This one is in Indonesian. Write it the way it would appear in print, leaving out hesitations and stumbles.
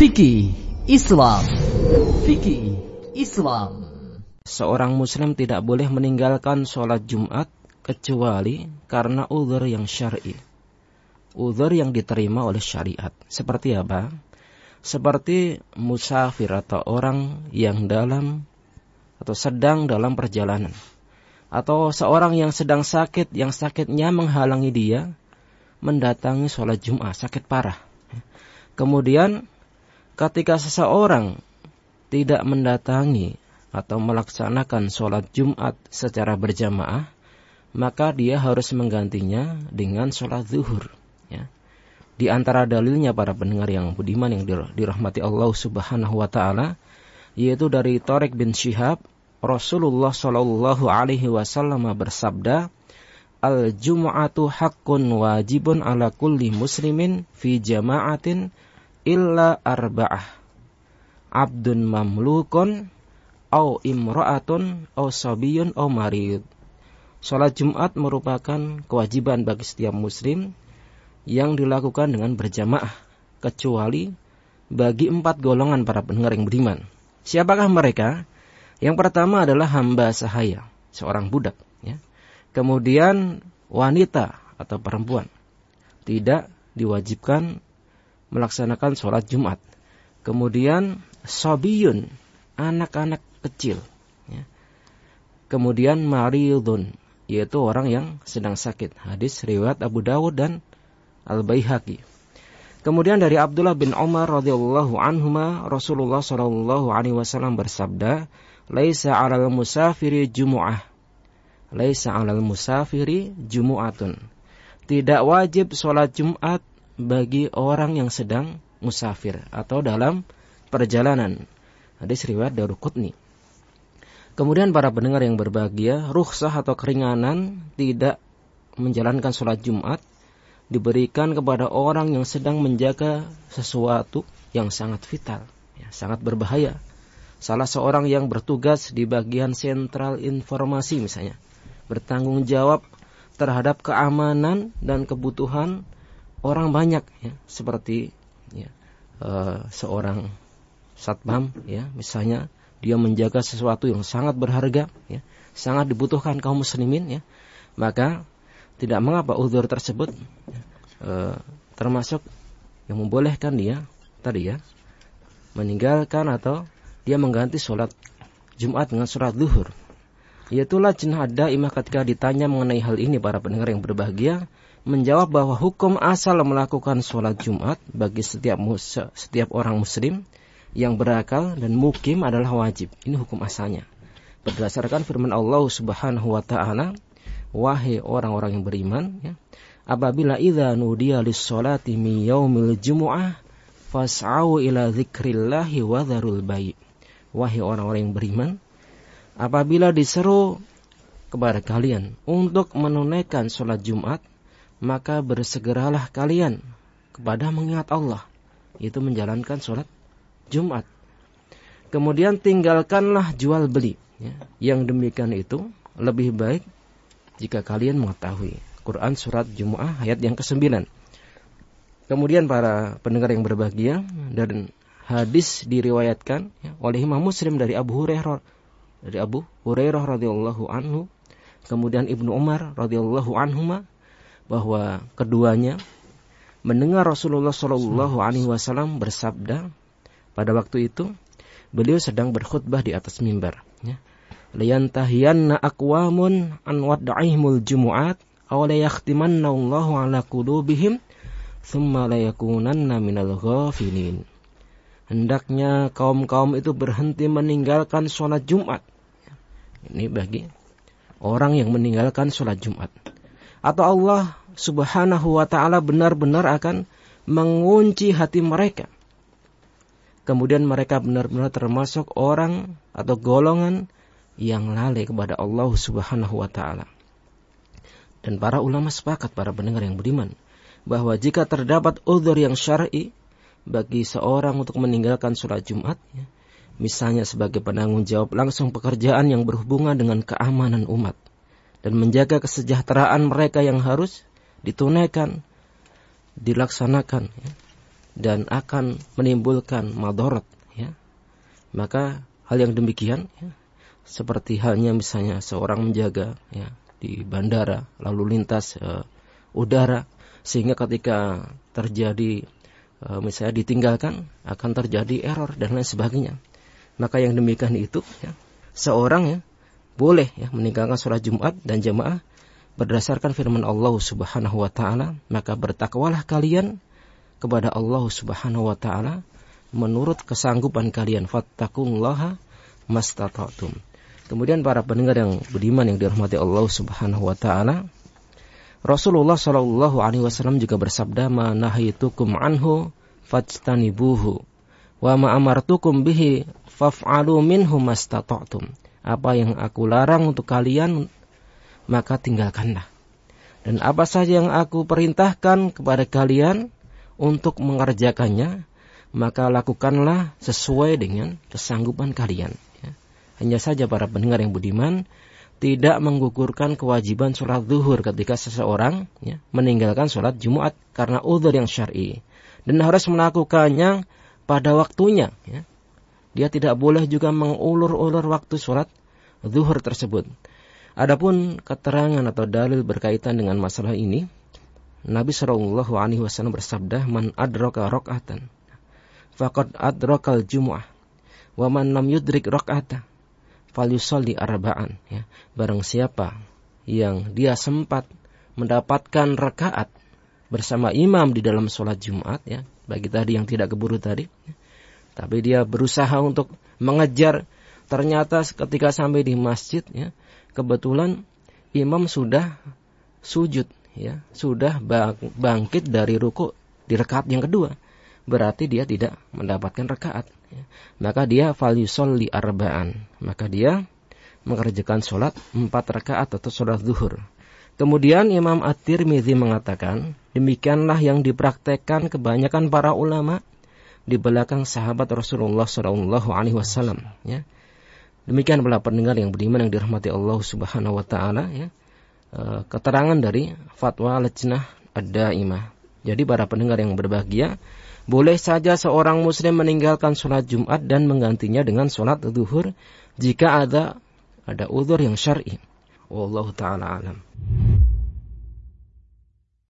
Fikih Islam. Fikih Islam. Seorang muslim tidak boleh meninggalkan sholat Jumat kecuali karena uzur yang syar'i. Uzur yang diterima oleh syariat. Seperti apa? Seperti musafir atau orang yang sedang dalam perjalanan. Atau seorang yang sedang sakit, yang sakitnya menghalangi dia mendatangi sholat Jumat, sakit parah. Kemudian ketika seseorang tidak mendatangi atau melaksanakan sholat Jumat secara berjamaah, maka dia harus menggantinya dengan sholat zuhur. Ya. Di antara dalilnya para pendengar yang budiman yang dirahmati Allah Subhanahu wa taala, yaitu dari Thariq bin Syihab, Rasulullah sallallahu alaihi wasallam bersabda, "Al-jum'atu haqqun wajibun ala kulli muslimin fi jama'atin illa arba'ah. Abdun mamlukun au imra'atun au sabiyun au marid." Salat Jumat merupakan kewajiban bagi setiap muslim yang dilakukan dengan berjamaah, kecuali bagi 4 golongan para pendengar yang beriman. Siapakah mereka? Yang pertama adalah hamba sahaya, seorang budak. Ya. Kemudian wanita atau perempuan tidak diwajibkan melaksanakan sholat Jumat. Kemudian sabiyun, anak-anak kecil. Ya. Kemudian maridun, yaitu orang yang sedang sakit. Hadis riwayat Abu Dawud dan Al-Baihaqi. Kemudian dari Abdullah bin Umar radhiyallahu anhuma, Rasulullah sallallahu alaihi wasallam bersabda, "Laisa 'alal musafiri jumu'ah. Laisa 'alal musafiri jumu'atun." Tidak wajib sholat Jumat bagi orang yang sedang musafir atau dalam perjalanan. Hadis riwayat Daruqutni. Kemudian para pendengar yang berbahagia, rukhsah atau keringanan tidak menjalankan sholat Jumat diberikan kepada orang yang sedang menjaga sesuatu yang sangat vital, ya, sangat berbahaya. Salah seorang yang bertugas di bagian sentral informasi misalnya, bertanggung jawab terhadap keamanan dan kebutuhan orang banyak, ya, seperti ya, seorang satpam, ya, misalnya dia menjaga sesuatu yang sangat berharga, ya, sangat dibutuhkan kaum muslimin, ya, maka tidak mengapa uzur tersebut termasuk yang membolehkan dia tadi, ya, meninggalkan atau dia mengganti sholat Jumat dengan sholat zuhur. Yaitulah Lajnah Daimah ketika ditanya mengenai hal ini, para pendengar yang berbahagia menjawab bahwa hukum asal melakukan sholat Jumat bagi setiap orang muslim yang berakal dan mukim adalah wajib. Ini hukum asalnya. Berdasarkan firman Allah Subhanahu wa taala, "Wahai orang-orang yang beriman, ya, apabila idza nudiya lis-sholati min yaumil jumu'ah fas'au ila dzikrillahi wa dzarul bai'." Wahai orang-orang yang beriman, apabila diseru kepada kalian untuk menunaikan sholat Jumat, maka bersegeralah kalian kepada mengingat Allah, yaitu menjalankan sholat Jumat. Kemudian tinggalkanlah jual beli, ya. Yang demikian itu lebih baik jika kalian mengetahui. Quran surat Jumu'ah ayat yang ke-9. Kemudian para pendengar yang berbahagia, dan hadis diriwayatkan, ya, oleh Imam Muslim dari Abu Hurairah radhiyallahu anhu, kemudian Ibnu Umar radhiyallahu anhuma, bahwa keduanya mendengar Rasulullah sallallahu alaihi wasallam bersabda pada waktu itu, beliau sedang berkhutbah di atas mimbar, ya. "Liyantahiyanna aqwamun an wad'ihimul jumu'at aw la yakhtimanna Allahu 'ala qulubihim thumma la yakunanna minal ghafilin." Hendaknya kaum-kaum itu berhenti meninggalkan sholat Jumat. Ini bagi orang yang meninggalkan sholat Jumat. Atau Allah Subhanahu wa ta'ala benar-benar akan mengunci hati mereka. Kemudian mereka benar-benar termasuk orang atau golongan yang lalai kepada Allah Subhanahu wa ta'ala. Dan para ulama sepakat, para pendengar yang beriman, bahwa jika terdapat uzur yang syar'i bagi seorang untuk meninggalkan sholat Jumat, ya, misalnya sebagai penanggung jawab langsung pekerjaan yang berhubungan dengan keamanan umat dan menjaga kesejahteraan mereka yang harus ditunaikan, dilaksanakan, ya, dan akan menimbulkan madarat, ya, maka hal yang demikian, ya, seperti halnya misalnya seorang menjaga, ya, di bandara lalu lintas udara, sehingga ketika terjadi misalnya ditinggalkan akan terjadi error dan lain sebagainya. Maka yang demikian itu, ya, seorang, ya, boleh, ya, meninggalkan sholat Jumat dan jamaah berdasarkan firman Allah Subhanahu wa taala, maka bertakwalah kalian kepada Allah Subhanahu wa taala menurut kesanggupan kalian, fattaqullaha mastata'tum. Kemudian para pendengar yang budiman yang dirahmati Allah Subhanahu wa taala, Rasulullah sallallahu alaihi wasallam juga bersabda, "Ma nahaytukum anhu fajtanibuhu wa ma amartukum bihi faf'alu minhu mastata'tum." Apa yang aku larang untuk kalian maka tinggalkanlah. Dan apa saja yang aku perintahkan kepada kalian untuk mengerjakannya, maka lakukanlah sesuai dengan kesanggupan kalian. Ya. Hanya saja para pendengar yang budiman, tidak menggugurkan kewajiban sholat zuhur ketika seseorang, ya, meninggalkan sholat Jumat karena uzur yang syar'i. Dan harus melakukannya pada waktunya. Ya. Dia tidak boleh juga mengulur-ulur waktu sholat zuhur tersebut. Adapun keterangan atau dalil berkaitan dengan masalah ini, Nabi sallallahu alaihi wasallam bersabda, "Man adraka rak'atan faqad adrakal jumu'ah, wa man lam yudrik rak'ata falyusalli arba'an." Ya, barang siapa yang dia sempat mendapatkan rakaat bersama imam di dalam sholat Jumat, ya, bagi tadi yang tidak keburu tadi, ya, tapi dia berusaha untuk mengejar, ternyata ketika sampai di masjid, ya, kebetulan imam sudah sujud, ya, sudah bangkit dari ruku di rakaat yang kedua, berarti dia tidak mendapatkan rakaat, ya. Maka dia falyusalli arba'an, maka dia mengerjakan sholat 4 rakaat atau sholat zuhur. Kemudian Imam At-Tirmidzi mengatakan, demikianlah yang dipraktekkan kebanyakan para ulama di belakang sahabat Rasulullah SAW, ya. Demikian pula pendengar yang beriman yang dirahmati Allah Subhanahu wa taala, ya, keterangan dari fatwa Lajnah Ad-Daimah. Jadi para pendengar yang berbahagia, boleh saja seorang muslim meninggalkan sholat Jumat dan menggantinya dengan sholat zuhur jika ada uzur yang syar'i. Wallahu taala alam.